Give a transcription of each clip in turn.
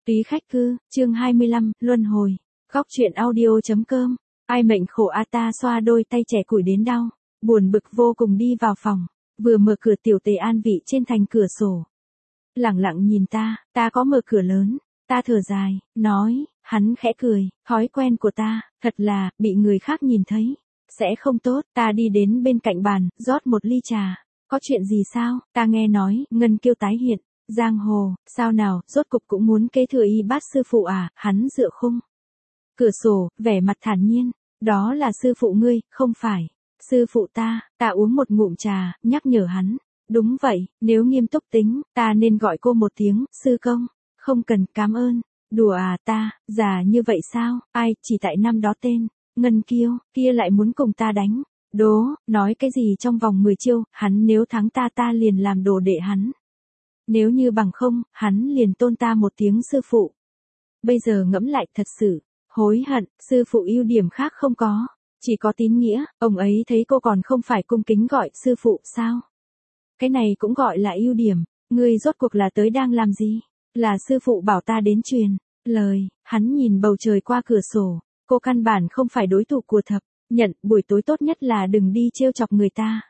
Túy khách cư, chương 25, luân hồi. Góc truyện audio.com. Ai mệnh khổ a ta xoa đôi tay trẻ củi đến đau, buồn bực vô cùng đi vào phòng, vừa mở cửa tiểu tề an vị trên thành cửa sổ. Lẳng lặng nhìn ta có mở cửa lớn, ta thở dài, nói, hắn khẽ cười, thói quen của ta, thật là, bị người khác nhìn thấy, sẽ không tốt, ta đi đến bên cạnh bàn, rót một ly trà. Có chuyện gì sao, ta nghe nói, Ngân Kiêu tái hiện. Giang hồ, sao nào, rốt cục cũng muốn kế thừa y bát sư phụ à, hắn dựa khung. Cửa sổ, vẻ mặt thản nhiên, đó là sư phụ ngươi, không phải. Sư phụ ta uống một ngụm trà, nhắc nhở hắn. Đúng vậy, nếu nghiêm túc tính, ta nên gọi cô một tiếng, sư công. Không cần, cảm ơn. Đùa à ta, già như vậy sao, ai, chỉ tại năm đó tên, Ngân Kiêu, kia lại muốn cùng ta đánh. Đố, nói cái gì trong vòng 10 chiêu, hắn nếu thắng ta liền làm đồ đệ hắn. Nếu như bằng không, hắn liền tôn ta một tiếng sư phụ. Bây giờ ngẫm lại thật sự, hối hận, sư phụ ưu điểm khác không có, chỉ có tín nghĩa, ông ấy thấy cô còn không phải cung kính gọi sư phụ sao? Cái này cũng gọi là ưu điểm, ngươi rốt cuộc là tới đang làm gì? Là sư phụ bảo ta đến truyền lời, hắn nhìn bầu trời qua cửa sổ, cô căn bản không phải đối thủ của Thập Nhận, buổi tối tốt nhất là đừng đi trêu chọc người ta.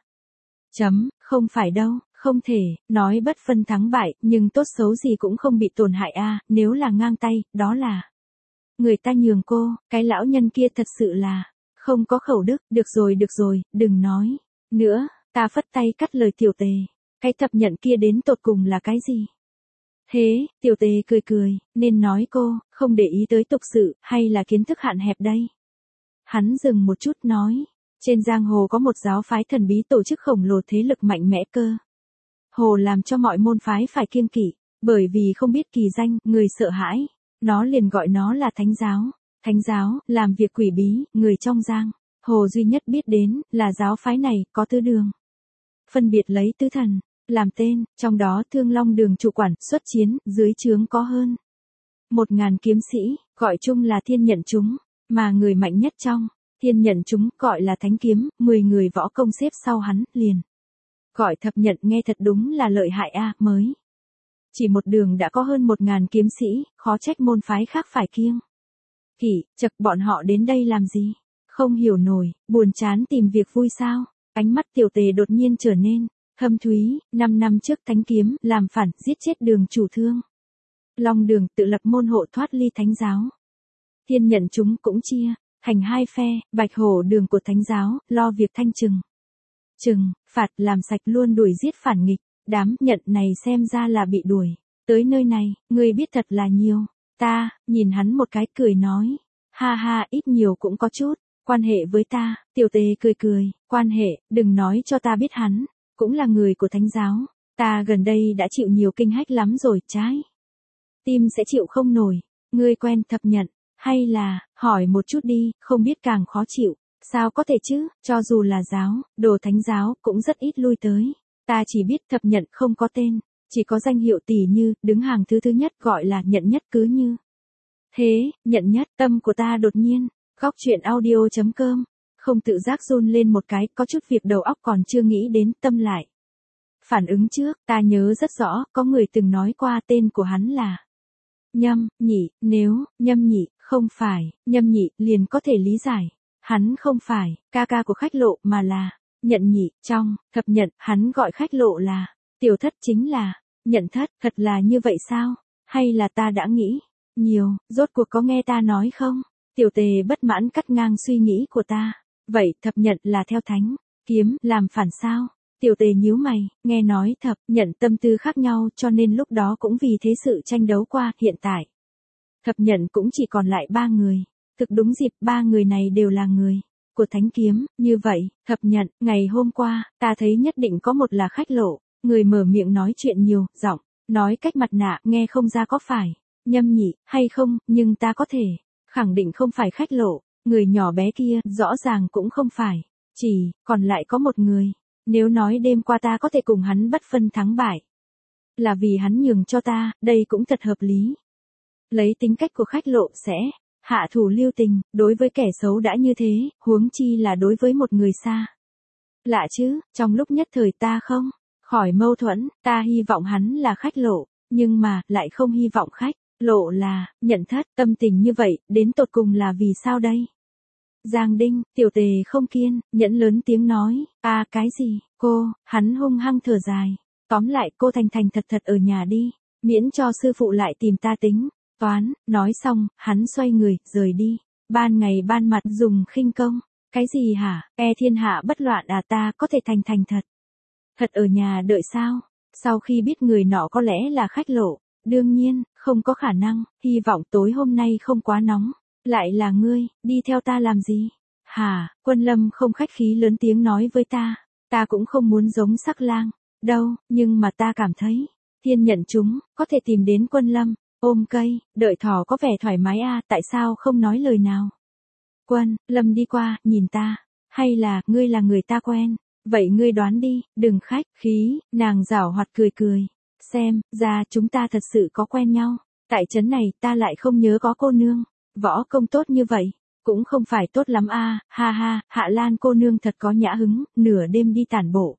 Không phải đâu. Không thể, nói bất phân thắng bại, nhưng tốt xấu gì cũng không bị tổn hại a, nếu là ngang tay, đó là người ta nhường cô, cái lão nhân kia thật sự là không có khẩu đức, được rồi, đừng nói nữa, ta phất tay cắt lời tiểu tề, cái Thập Nhận kia đến tột cùng là cái gì? Thế, tiểu tề cười, nên nói cô, không để ý tới tục sự, hay là kiến thức hạn hẹp đây? Hắn dừng một chút nói, trên giang hồ có một giáo phái thần bí tổ chức khổng lồ thế lực mạnh mẽ cơ. Hồ làm cho mọi môn phái phải kiêng kỵ, bởi vì không biết kỳ danh, người sợ hãi, nó liền gọi nó là thánh giáo. Thánh giáo, làm việc quỷ bí, người trong giang hồ duy nhất biết đến, là giáo phái này, có tứ đường. Phân biệt lấy tứ thần, làm tên, trong đó Thương Long đường chủ quản, xuất chiến, dưới trướng có hơn 1000 kiếm sĩ, gọi chung là Thiên Nhận chúng, mà người mạnh nhất trong Thiên Nhận chúng, gọi là Thánh Kiếm, 10 người võ công xếp sau hắn, liền gọi Thập Nhận, nghe thật đúng là lợi hại a, mới chỉ một đường đã có hơn 1000 kiếm sĩ, khó trách môn phái khác phải kiêng kỵ. Chậc, bọn họ đến đây làm gì? Không hiểu nổi, buồn chán tìm việc vui sao? Ánh mắt tiểu tề đột nhiên trở nên thâm thúy. 5 năm trước Thánh Kiếm làm phản, giết chết đường chủ Thương Long đường, tự lập môn hộ thoát ly thánh giáo. Thiên Nhận chúng cũng chia thành hai phe, Bạch Hổ đường của thánh giáo lo việc thanh trừng phạt, làm sạch luôn đuổi giết phản nghịch. Đám Nhận này xem ra là bị đuổi tới nơi này, ngươi biết thật là nhiều. Ta nhìn hắn một cái, cười nói, ha ha, ít nhiều cũng có chút quan hệ với ta. Tiểu tề cười, quan hệ, đừng nói cho ta biết hắn cũng là người của thánh giáo. Ta gần đây đã chịu nhiều kinh hách lắm rồi, trái tim sẽ chịu không nổi. Ngươi quen Thập Nhận, hay là hỏi một chút đi, không biết càng khó chịu. Sao có thể chứ, cho dù là giáo, đồ thánh giáo, cũng rất ít lui tới. Ta chỉ biết Thập Nhận không có tên, chỉ có danh hiệu, tỷ như, đứng hàng thứ nhất gọi là Nhận Nhất, cứ như thế, Nhận Nhất. Tâm của ta đột nhiên, góc truyện audio.com, không tự giác run lên một cái, có chút việc đầu óc còn chưa nghĩ đến, tâm lại phản ứng trước. Ta nhớ rất rõ, có người từng nói qua tên của hắn là Nhâm Nhị, nếu Nhâm Nhị không phải Nhâm Nhị, liền có thể lý giải hắn không phải ca ca của khách lộ, mà là Nhận Nhị. Trong Thập Nhận, hắn gọi khách lộ là Tiểu Thất, chính là Nhận Thất. Thật là như vậy sao? Hay là ta đã nghĩ nhiều, rốt cuộc có nghe ta nói không? Tiểu tề bất mãn cắt ngang suy nghĩ của ta. Vậy Thập Nhận là theo Thánh Kiếm làm phản sao? Tiểu tề nhíu mày, nghe nói Thập Nhận tâm tư khác nhau, cho nên lúc đó cũng vì thế sự tranh đấu qua. Hiện tại Thập Nhận cũng chỉ còn lại 3 người. Thực đúng dịp, 3 người này đều là người của Thánh Kiếm. Như vậy, Thập Nhận, ngày hôm qua, ta thấy nhất định có một là khách lộ. Người mở miệng nói chuyện nhiều, giọng nói cách mặt nạ, nghe không ra có phải Nhâm Nhị hay không, nhưng ta có thể khẳng định không phải khách lộ. Người nhỏ bé kia, rõ ràng cũng không phải. Chỉ còn lại có một người. Nếu nói đêm qua ta có thể cùng hắn bất phân thắng bại, là vì hắn nhường cho ta, đây cũng thật hợp lý. Lấy tính cách của khách lộ sẽ hạ thủ lưu tình, đối với kẻ xấu đã như thế, huống chi là đối với một người xa lạ chứ. Trong lúc nhất thời ta không khỏi mâu thuẫn, ta hy vọng hắn là khách lộ, nhưng mà, lại không hy vọng khách lộ là, nhận thất, tâm tình như vậy, đến tột cùng là vì sao đây? Giang Đinh, tiểu tề không kiên, nhẫn lớn tiếng nói, cái gì, cô, hắn hung hăng thở dài. Tóm lại cô thành thành thật thật ở nhà đi, miễn cho sư phụ lại tìm ta tính, toán, nói xong, hắn xoay người, rời đi. Ban ngày ban mặt dùng khinh công, cái gì hả, thiên hạ bất loạn ta có thể thành thành thật. Thật ở nhà đợi sao? Sau khi biết người nọ có lẽ là khách lộ, đương nhiên, không có khả năng, hy vọng tối hôm nay không quá nóng. Lại là ngươi, đi theo ta làm gì? Hả, Quân Lâm không khách khí lớn tiếng nói với ta cũng không muốn giống Sắc Lang, đâu, nhưng mà ta cảm thấy, thiên nhận chúng, có thể tìm đến Quân Lâm, ôm cây, đợi thỏ có vẻ thoải mái tại sao không nói lời nào? Quân Lâm đi qua, nhìn ta, hay là, ngươi là người ta quen, vậy ngươi đoán đi, đừng khách khí, nàng giảo hoạt cười cười, xem, ra chúng ta thật sự có quen nhau, tại trấn này ta lại không nhớ có cô nương. Võ công tốt như vậy, cũng không phải tốt lắm ha ha, Hạ Lan cô nương thật có nhã hứng, nửa đêm đi tản bộ.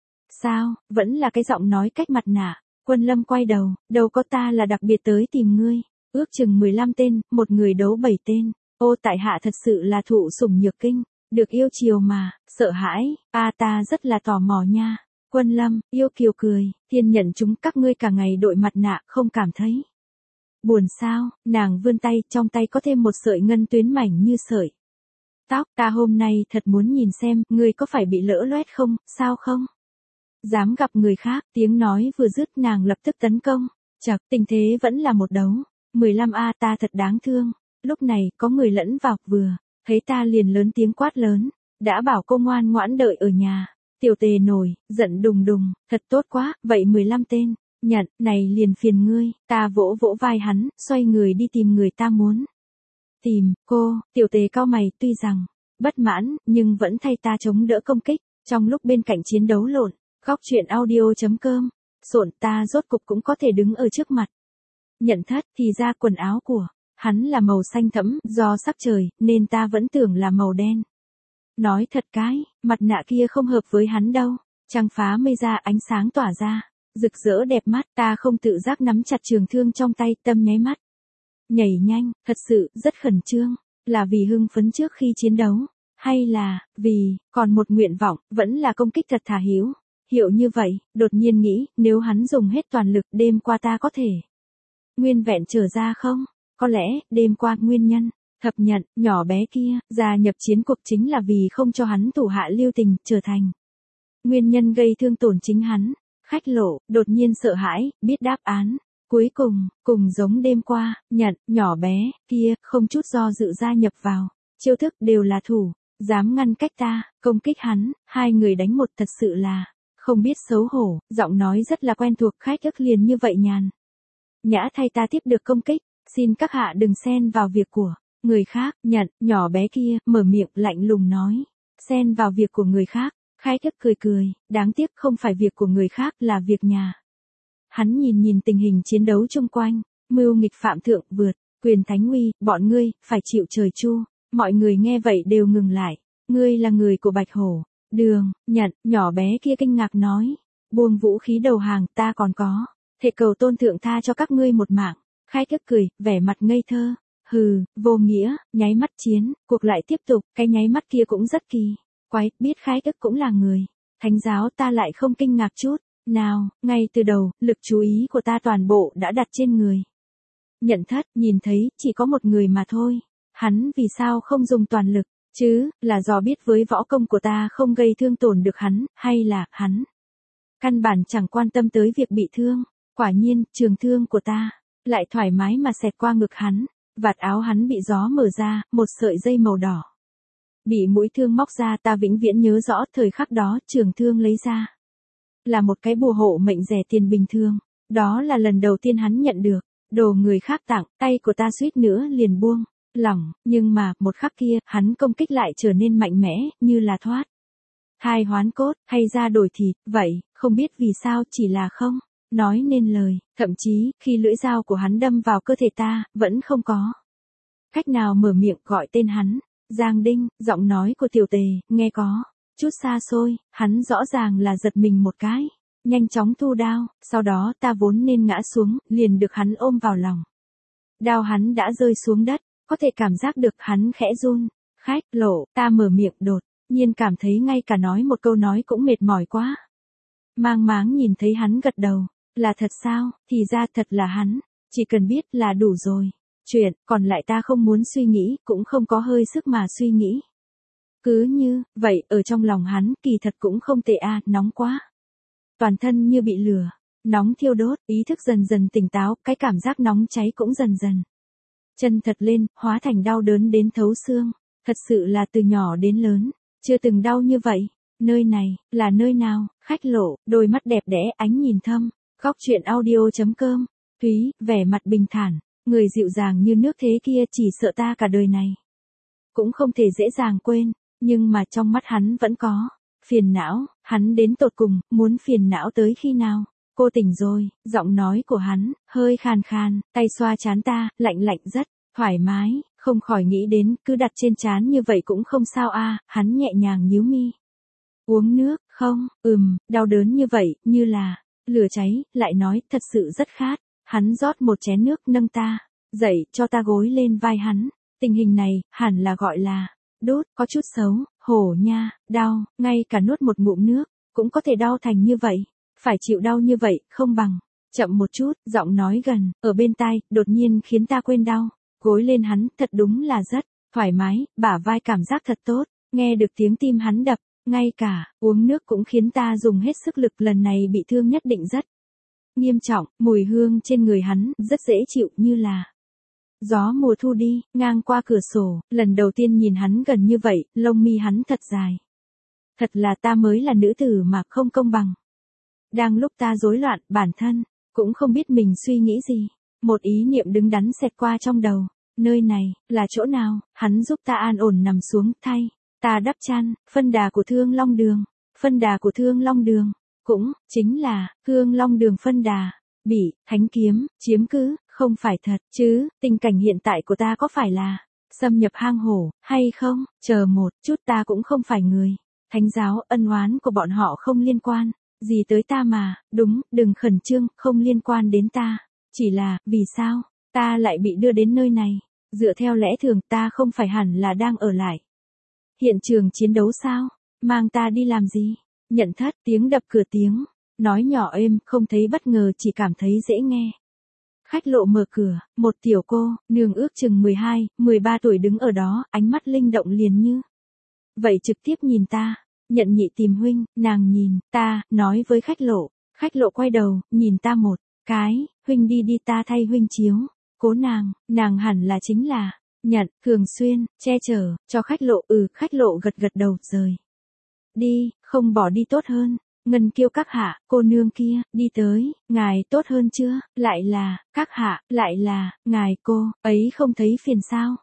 Sao, vẫn là cái giọng nói cách mặt nạ, Quân Lâm quay đầu, đâu có ta là đặc biệt tới tìm ngươi, ước chừng 15 tên, một người đấu 7 tên, tại hạ thật sự là thụ sủng nhược kinh, được yêu chiều mà, sợ hãi, ta rất là tò mò nha. Quân Lâm, yêu kiều cười, thiên nhận chúng các ngươi cả ngày đội mặt nạ không cảm thấy. Buồn sao, nàng vươn tay, trong tay có thêm một sợi ngân tuyến mảnh như sợi tóc, ta hôm nay thật muốn nhìn xem, ngươi có phải bị lỡ loét không, sao không? Dám gặp người khác, tiếng nói vừa dứt nàng lập tức tấn công, chật, tình thế vẫn là một đấu, 15 ta thật đáng thương, lúc này, có người lẫn vào, vừa, thấy ta liền lớn tiếng quát lớn, đã bảo cô ngoan ngoãn đợi ở nhà, tiểu tề nổi, giận đùng đùng, thật tốt quá, vậy 15 tên. Nhận, này liền phiền ngươi, ta vỗ vỗ vai hắn, xoay người đi tìm người ta muốn. Tìm, cô, tiểu tề cao mày, tuy rằng, bất mãn, nhưng vẫn thay ta chống đỡ công kích, trong lúc bên cạnh chiến đấu lộn, góc chuyện audio.com, sộn ta rốt cục cũng có thể đứng ở trước mặt. Nhận thất, thì ra quần áo của, hắn là màu xanh thẫm, do sắc trời, nên ta vẫn tưởng là màu đen. Nói thật cái, mặt nạ kia không hợp với hắn đâu, trăng phá mây ra ánh sáng tỏa ra. Rực rỡ đẹp mắt, ta không tự giác nắm chặt trường thương trong tay, tâm nháy mắt. Nhảy nhanh, thật sự, rất khẩn trương, là vì hưng phấn trước khi chiến đấu, hay là, vì, còn một nguyện vọng, vẫn là công kích thật thà hiếu. Hiệu như vậy, đột nhiên nghĩ, nếu hắn dùng hết toàn lực, đêm qua ta có thể nguyên vẹn trở ra không? Có lẽ, đêm qua, nguyên nhân, thập nhận, nhỏ bé kia, gia nhập chiến cuộc chính là vì không cho hắn thủ hạ lưu tình, trở thành nguyên nhân gây thương tổn chính hắn. Khách lộ, đột nhiên sợ hãi, biết đáp án. Cuối cùng giống đêm qua, nhận, nhỏ bé, kia, không chút do dự gia nhập vào. Chiêu thức đều là thủ, dám ngăn cách ta, công kích hắn, hai người đánh một thật sự là, không biết xấu hổ, giọng nói rất là quen thuộc, khách ức liền như vậy nhàn. Nhã thay ta tiếp được công kích, xin các hạ đừng xen vào việc của người khác, nhận, nhỏ bé kia, mở miệng lạnh lùng nói. Xen vào việc của người khác. Khai thức cười cười, đáng tiếc không phải việc của người khác là việc nhà. Hắn nhìn tình hình chiến đấu chung quanh, mưu nghịch phạm thượng vượt, quyền thánh uy, bọn ngươi, phải chịu trời chu. Mọi người nghe vậy đều ngừng lại, ngươi là người của Bạch Hổ. Đường, nhận, nhỏ bé kia kinh ngạc nói, buông vũ khí đầu hàng, ta còn có, thể cầu tôn thượng tha cho các ngươi một mạng. Khai thức cười, vẻ mặt ngây thơ, hừ, vô nghĩa, nháy mắt chiến, cuộc lại tiếp tục, cái nháy mắt kia cũng rất kỳ. Quái, biết khai ức cũng là người. Thánh giáo ta lại không kinh ngạc chút. Nào, ngay từ đầu, lực chú ý của ta toàn bộ đã đặt trên người. Nhận thất, nhìn thấy, chỉ có một người mà thôi. Hắn vì sao không dùng toàn lực, chứ, là do biết với võ công của ta không gây thương tổn được hắn, hay là, hắn căn bản chẳng quan tâm tới việc bị thương. Quả nhiên, trường thương của ta, lại thoải mái mà xẹt qua ngực hắn. Vạt áo hắn bị gió mở ra, một sợi dây màu đỏ. Bị mũi thương móc ra, ta vĩnh viễn nhớ rõ thời khắc đó, trường thương lấy ra. Là một cái bùa hộ mệnh rẻ tiền bình thường. Đó là lần đầu tiên hắn nhận được. Đồ người khác tặng, tay của ta suýt nữa liền buông lỏng, nhưng mà, một khắc kia, hắn công kích lại trở nên mạnh mẽ, như là thoát thai hoán cốt, hay ra đổi thịt, vậy, không biết vì sao chỉ là không nói nên lời, thậm chí, khi lưỡi dao của hắn đâm vào cơ thể ta, vẫn không có cách nào mở miệng gọi tên hắn. Giang Đinh, giọng nói của tiểu tề, nghe có chút xa xôi, hắn rõ ràng là giật mình một cái, nhanh chóng thu đao, sau đó ta vốn nên ngã xuống, liền được hắn ôm vào lòng. Đao hắn đã rơi xuống đất, có thể cảm giác được hắn khẽ run. Khách Lộ, ta mở miệng đột nhiên cảm thấy ngay cả nói một câu nói cũng mệt mỏi quá. Mang máng nhìn thấy hắn gật đầu, là thật sao, thì ra thật là hắn, chỉ cần biết là đủ rồi. Chuyện, còn lại ta không muốn suy nghĩ, cũng không có hơi sức mà suy nghĩ. Cứ như, vậy, ở trong lòng hắn, kỳ thật cũng không tệ nóng quá. Toàn thân như bị lửa, nóng thiêu đốt, ý thức dần dần tỉnh táo, cái cảm giác nóng cháy cũng dần dần chân thật lên, hóa thành đau đớn đến thấu xương. Thật sự là từ nhỏ đến lớn, chưa từng đau như vậy. Nơi này, là nơi nào? Khách Lộ, đôi mắt đẹp đẽ, ánh nhìn thâm. Góc chuyện audio.com. Thúy, vẻ mặt bình thản, người dịu dàng như nước thế kia chỉ sợ ta cả đời này cũng không thể dễ dàng quên, nhưng mà trong mắt hắn vẫn có phiền não, hắn đến tột cùng muốn phiền não tới khi nào? Cô tỉnh rồi, giọng nói của hắn hơi khàn khàn, tay xoa trán ta, lạnh lạnh rất thoải mái, không khỏi nghĩ đến cứ đặt trên trán như vậy cũng không sao hắn nhẹ nhàng nhíu mi. Uống nước, không, đau đớn như vậy, như là lửa cháy, lại nói thật sự rất khát. Hắn rót một chén nước nâng ta dậy, cho ta gối lên vai hắn. Tình hình này, hẳn là gọi là đốt, có chút xấu, hổ nha, đau, ngay cả nuốt một ngụm nước, cũng có thể đau thành như vậy. Phải chịu đau như vậy, không bằng chậm một chút, giọng nói gần, ở bên tai, đột nhiên khiến ta quên đau. Gối lên hắn, thật đúng là rất thoải mái, bả vai cảm giác thật tốt, nghe được tiếng tim hắn đập, ngay cả uống nước cũng khiến ta dùng hết sức lực, lần này bị thương nhất định rất nghiêm trọng. Mùi hương trên người hắn rất dễ chịu, như là gió mùa thu đi ngang qua cửa sổ. Lần đầu tiên nhìn hắn gần như vậy, lông mi hắn thật dài. Thật là ta mới là nữ tử mà không công bằng. Đang lúc ta rối loạn, bản thân cũng không biết mình suy nghĩ gì, một ý niệm đứng đắn xẹt qua trong đầu. Nơi này là chỗ nào? Hắn giúp ta an ổn nằm xuống, thay ta đắp chăn. Phân đà của Thương Long Đường. Phân đà của Thương Long Đường cũng chính là Thương Long Đường phân đà bị thánh kiếm chiếm cứ, không phải thật chứ? Tình cảnh hiện tại của ta có phải là xâm nhập hang hổ hay không? Chờ một chút, ta cũng không phải người thánh giáo, ân oán của bọn họ không liên quan gì tới ta mà. Đúng, đừng khẩn trương, không liên quan đến ta. Chỉ là, vì sao ta lại bị đưa đến nơi này? Dựa theo lẽ thường ta không phải hẳn là đang ở lại hiện trường chiến đấu sao? Mang ta đi làm gì? Nhận thất, tiếng đập cửa, tiếng nói nhỏ êm, không thấy bất ngờ, chỉ cảm thấy dễ nghe. Khách Lộ mở cửa, một tiểu cô nương ước chừng 12, 13 tuổi đứng ở đó, ánh mắt linh động liền như vậy trực tiếp nhìn ta. Nhận nhị tìm huynh. Nàng nhìn ta, nói với Khách Lộ. Khách Lộ quay đầu, nhìn ta một cái. Huynh đi đi, ta thay huynh chiếu cố nàng hẳn là chính là Nhận, thường xuyên che chở cho Khách Lộ. Khách Lộ gật gật đầu, rời đi, không bỏ đi tốt hơn. Ngân Kiêu các hạ, cô nương kia đi tới, ngài tốt hơn chưa? Lại là các hạ, lại là ngài, cô ấy không thấy phiền sao?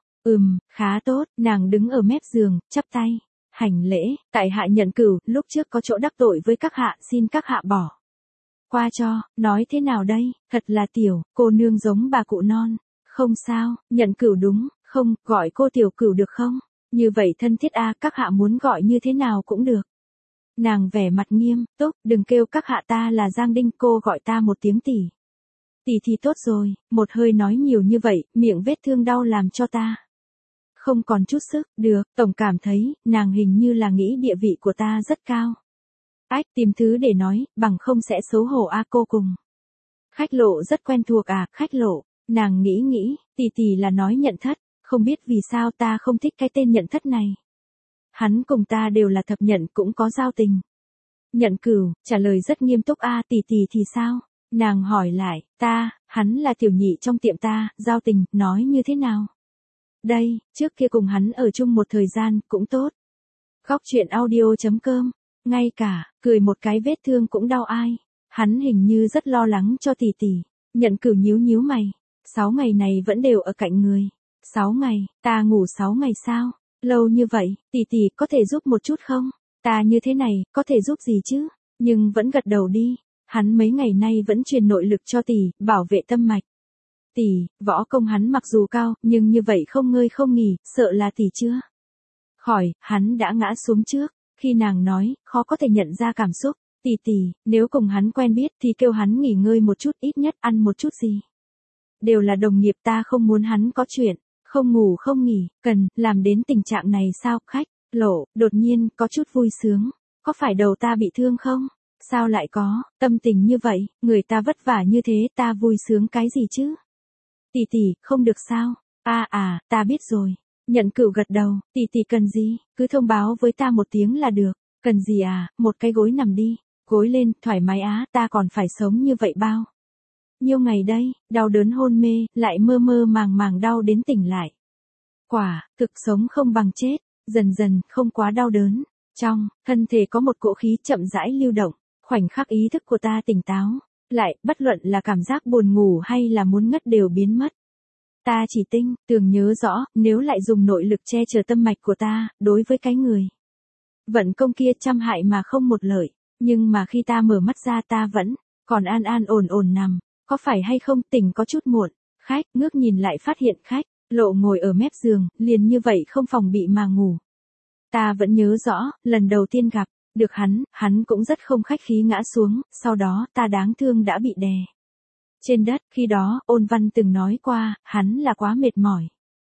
Khá tốt. Nàng đứng ở mép giường, chắp tay hành lễ. Tại hạ Nhận Cửu, lúc trước có chỗ đắc tội với các hạ, xin các hạ bỏ qua cho. Nói thế nào đây? Thật là tiểu cô nương giống bà cụ non. Không sao, Nhận Cửu đúng không? Gọi cô tiểu Cửu được không? Như vậy thân thiết các hạ muốn gọi như thế nào cũng được. Nàng vẻ mặt nghiêm túc, đừng kêu các hạ, ta là Giang Đinh, cô gọi ta một tiếng tỷ. Tỷ thì tốt rồi. Một hơi nói nhiều như vậy, miệng vết thương đau làm cho ta không còn chút sức. Được, tổng cảm thấy nàng hình như là nghĩ địa vị của ta rất cao. Tìm thứ để nói, bằng không sẽ xấu hổ cô cùng Khách Lộ rất quen thuộc Khách Lộ. Nàng nghĩ, tỷ là nói Nhận Thất, không biết vì sao ta không thích cái tên Nhận Thất này. Hắn cùng ta đều là thập nhận, cũng có giao tình. Nhận Cửu trả lời rất nghiêm túc. Tỷ thì sao? Nàng hỏi lại, hắn là tiểu nhị trong tiệm ta, giao tình, nói như thế nào? Đây, trước kia cùng hắn ở chung một thời gian, cũng tốt. Góc chuyện audio.com, ngay cả, cười một cái vết thương cũng đau ai. Hắn hình như rất lo lắng cho tỷ. Nhận Cửu nhíu mày. 6 ngày này vẫn đều ở cạnh người. 6 ngày, ta ngủ 6 ngày sao? Lâu như vậy, tỷ có thể giúp một chút không? Ta như thế này, có thể giúp gì chứ? Nhưng vẫn gật đầu đi. Hắn mấy ngày nay vẫn truyền nội lực cho tỷ, bảo vệ tâm mạch. Võ công hắn mặc dù cao, nhưng như vậy không ngơi không nghỉ, sợ là tỷ chưa khỏi, hắn đã ngã xuống trước. Khi nàng nói, khó có thể nhận ra cảm xúc. Tỷ, nếu cùng hắn quen biết thì kêu hắn nghỉ ngơi một chút, ít nhất ăn một chút gì đều là đồng nghiệp, ta không muốn hắn có chuyện, không ngủ không nghỉ, cần, làm đến tình trạng này sao, khách, Lộ, đột nhiên, có chút vui sướng, có phải đầu ta bị thương không? Sao lại có, tâm tình như vậy, người ta vất vả như thế, ta vui sướng cái gì chứ? Tỷ tỷ, không được sao? Ta biết rồi. Nhận Cửu gật đầu, tỷ tỷ cần gì, cứ thông báo với ta một tiếng là được. Cần gì à, một cái gối nằm đi, gối lên, thoải mái á, ta còn phải sống như vậy bao nhiêu ngày đây, đau đớn hôn mê, lại mơ mơ màng màng đau đến tỉnh lại. Quả, thực sống không bằng chết, dần dần, không quá đau đớn. Trong thân thể có một cỗ khí chậm rãi lưu động, khoảnh khắc ý thức của ta tỉnh táo, lại, bất luận là cảm giác buồn ngủ hay là muốn ngất đều biến mất. Ta chỉ tưởng nhớ rõ, nếu lại dùng nội lực che chở tâm mạch của ta, đối với cái người vận công kia trăm hại mà không một lợi, nhưng mà khi ta mở mắt ra ta vẫn còn an an ổn ổn nằm, có phải hay không, tỉnh có chút muộn. Khách, ngước nhìn lại phát hiện khách, Lộ ngồi ở mép giường, liền như vậy không phòng bị mà ngủ. Ta vẫn nhớ rõ, lần đầu tiên gặp được hắn cũng rất không khách khí ngã xuống, sau đó ta đáng thương đã bị đè trên đất, khi đó, Ôn Văn từng nói qua, hắn là quá mệt mỏi.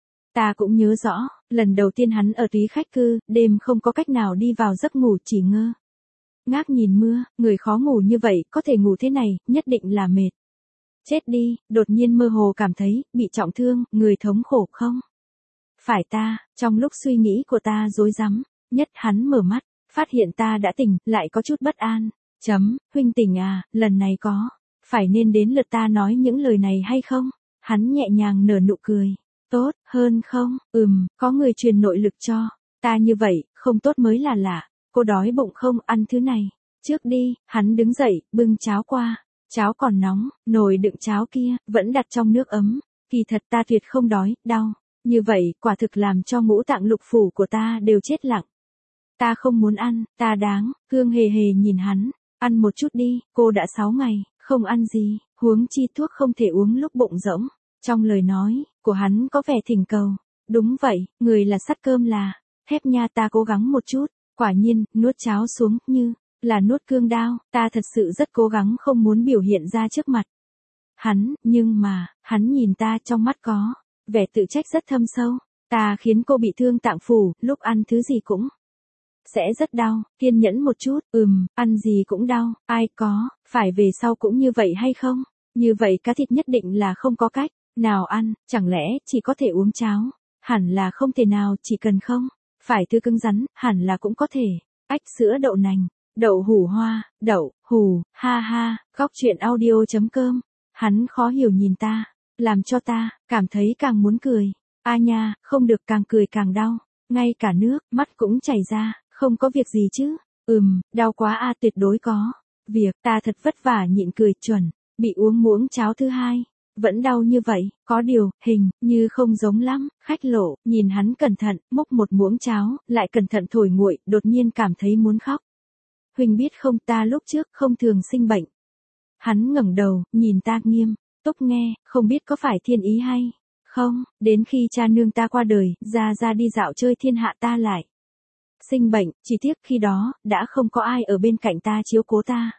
Ta cũng nhớ rõ, lần đầu tiên hắn ở túy khách cư, đêm không có cách nào đi vào giấc ngủ, chỉ ngơ ngác nhìn mưa, người khó ngủ như vậy, có thể ngủ thế này, nhất định là mệt chết đi, đột nhiên mơ hồ cảm thấy, bị trọng thương, người thống khổ không? Phải ta, trong lúc suy nghĩ của ta rối rắm, nhất hắn mở mắt, phát hiện ta đã tỉnh, lại có chút bất an. Huynh tỉnh à, lần này có phải nên đến lượt ta nói những lời này hay không? Hắn nhẹ nhàng nở nụ cười. Tốt hơn không? Có người truyền nội lực cho ta như vậy, không tốt mới là lạ. Cô đói bụng không, ăn thứ này trước đi. Hắn đứng dậy, bưng cháo qua. Cháo còn nóng, nồi đựng cháo kia vẫn đặt trong nước ấm. Kỳ thật ta tuyệt không đói, đau như vậy, quả thực làm cho ngũ tạng lục phủ của ta đều chết lặng. Ta không muốn ăn, ta đáng thương hề hề nhìn hắn. Ăn một chút đi, cô đã 6 ngày không ăn gì, huống chi thuốc không thể uống lúc bụng rỗng. Trong lời nói của hắn có vẻ thỉnh cầu. Đúng vậy, người là sắt cơm là thép nha, ta cố gắng một chút. Quả nhiên, nuốt cháo xuống, như là nuốt cương đao. Ta thật sự rất cố gắng không muốn biểu hiện ra trước mặt hắn, nhưng mà, hắn nhìn ta trong mắt có vẻ tự trách rất thâm sâu. Ta khiến cô bị thương tạng phủ, lúc ăn thứ gì cũng sẽ rất đau, kiên nhẫn một chút, ăn gì cũng đau, ai có, phải về sau cũng như vậy hay không? Như vậy cá thịt nhất định là không có cách nào ăn, chẳng lẽ chỉ có thể uống cháo? Hẳn là không thể nào, chỉ cần không phải thứ cứng rắn, hẳn là cũng có thể. Ách, sữa đậu nành, đậu hủ hoa, đậu hủ, ha ha, góc truyện audio.com. Hắn khó hiểu nhìn ta, làm cho ta cảm thấy càng muốn cười. A nha, không được, càng cười càng đau, ngay cả nước mắt cũng chảy ra. Không có việc gì chứ? Đau quá a, tuyệt đối có việc, ta thật vất vả nhịn cười, chuẩn bị uống muỗng cháo thứ hai, vẫn đau như vậy, có điều, hình như không giống lắm. Khách Lộ, nhìn hắn cẩn thận, múc một muỗng cháo, lại cẩn thận thổi nguội, đột nhiên cảm thấy muốn khóc. Huynh biết không, ta lúc trước không thường sinh bệnh. Hắn ngẩng đầu, nhìn ta nghiêm túc nghe, không biết có phải thiên ý hay không, đến khi cha nương ta qua đời, ra đi dạo chơi thiên hạ ta lại sinh bệnh, chỉ tiếc khi đó, đã không có ai ở bên cạnh ta chiếu cố ta.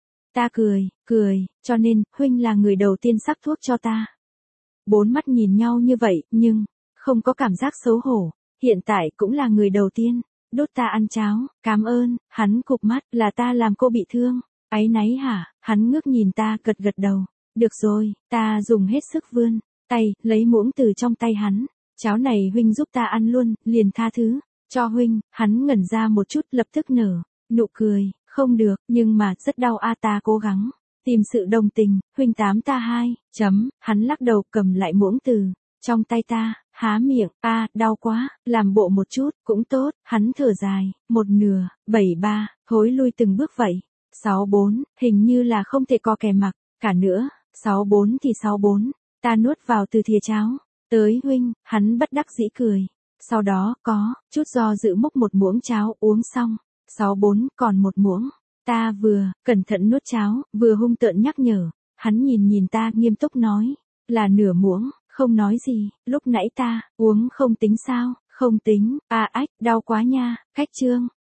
Ta cười, cho nên, huynh là người đầu tiên sắc thuốc cho ta. Bốn mắt nhìn nhau như vậy, nhưng, không có cảm giác xấu hổ. Hiện tại cũng là người đầu tiên đốt ta ăn cháo, cảm ơn. Hắn cụp mắt, là ta làm cô bị thương. Áy náy hả? Hắn ngước nhìn ta, gật đầu. Được rồi, ta dùng hết sức vươn tay, lấy muỗng từ trong tay hắn. Cháo này huynh giúp ta ăn luôn, liền tha thứ cho huynh. Hắn ngẩn ra một chút, lập tức nở nụ cười. Không được, nhưng mà rất đau a. Ta cố gắng tìm sự đồng tình. Huynh tám ta hai. Hắn lắc đầu, cầm lại muỗng từ trong tay ta, há miệng. Đau quá, làm bộ một chút cũng tốt. Hắn thở dài, một nửa. 73, thối lui từng bước vậy. 64, hình như là không thể co kè mặc cả nữa. 64 thì 64. Ta nuốt vào từ thìa cháo. Tới huynh. Hắn bất đắc dĩ cười. Sau đó, có chút do dự múc một muỗng cháo uống xong. 64, còn một muỗng. Ta vừa cẩn thận nuốt cháo, vừa hung tợn nhắc nhở. Hắn nhìn ta nghiêm túc nói. Là nửa muỗng, không nói gì. Lúc nãy ta uống không tính sao? Không tính. Ách, đau quá nha. Cách chương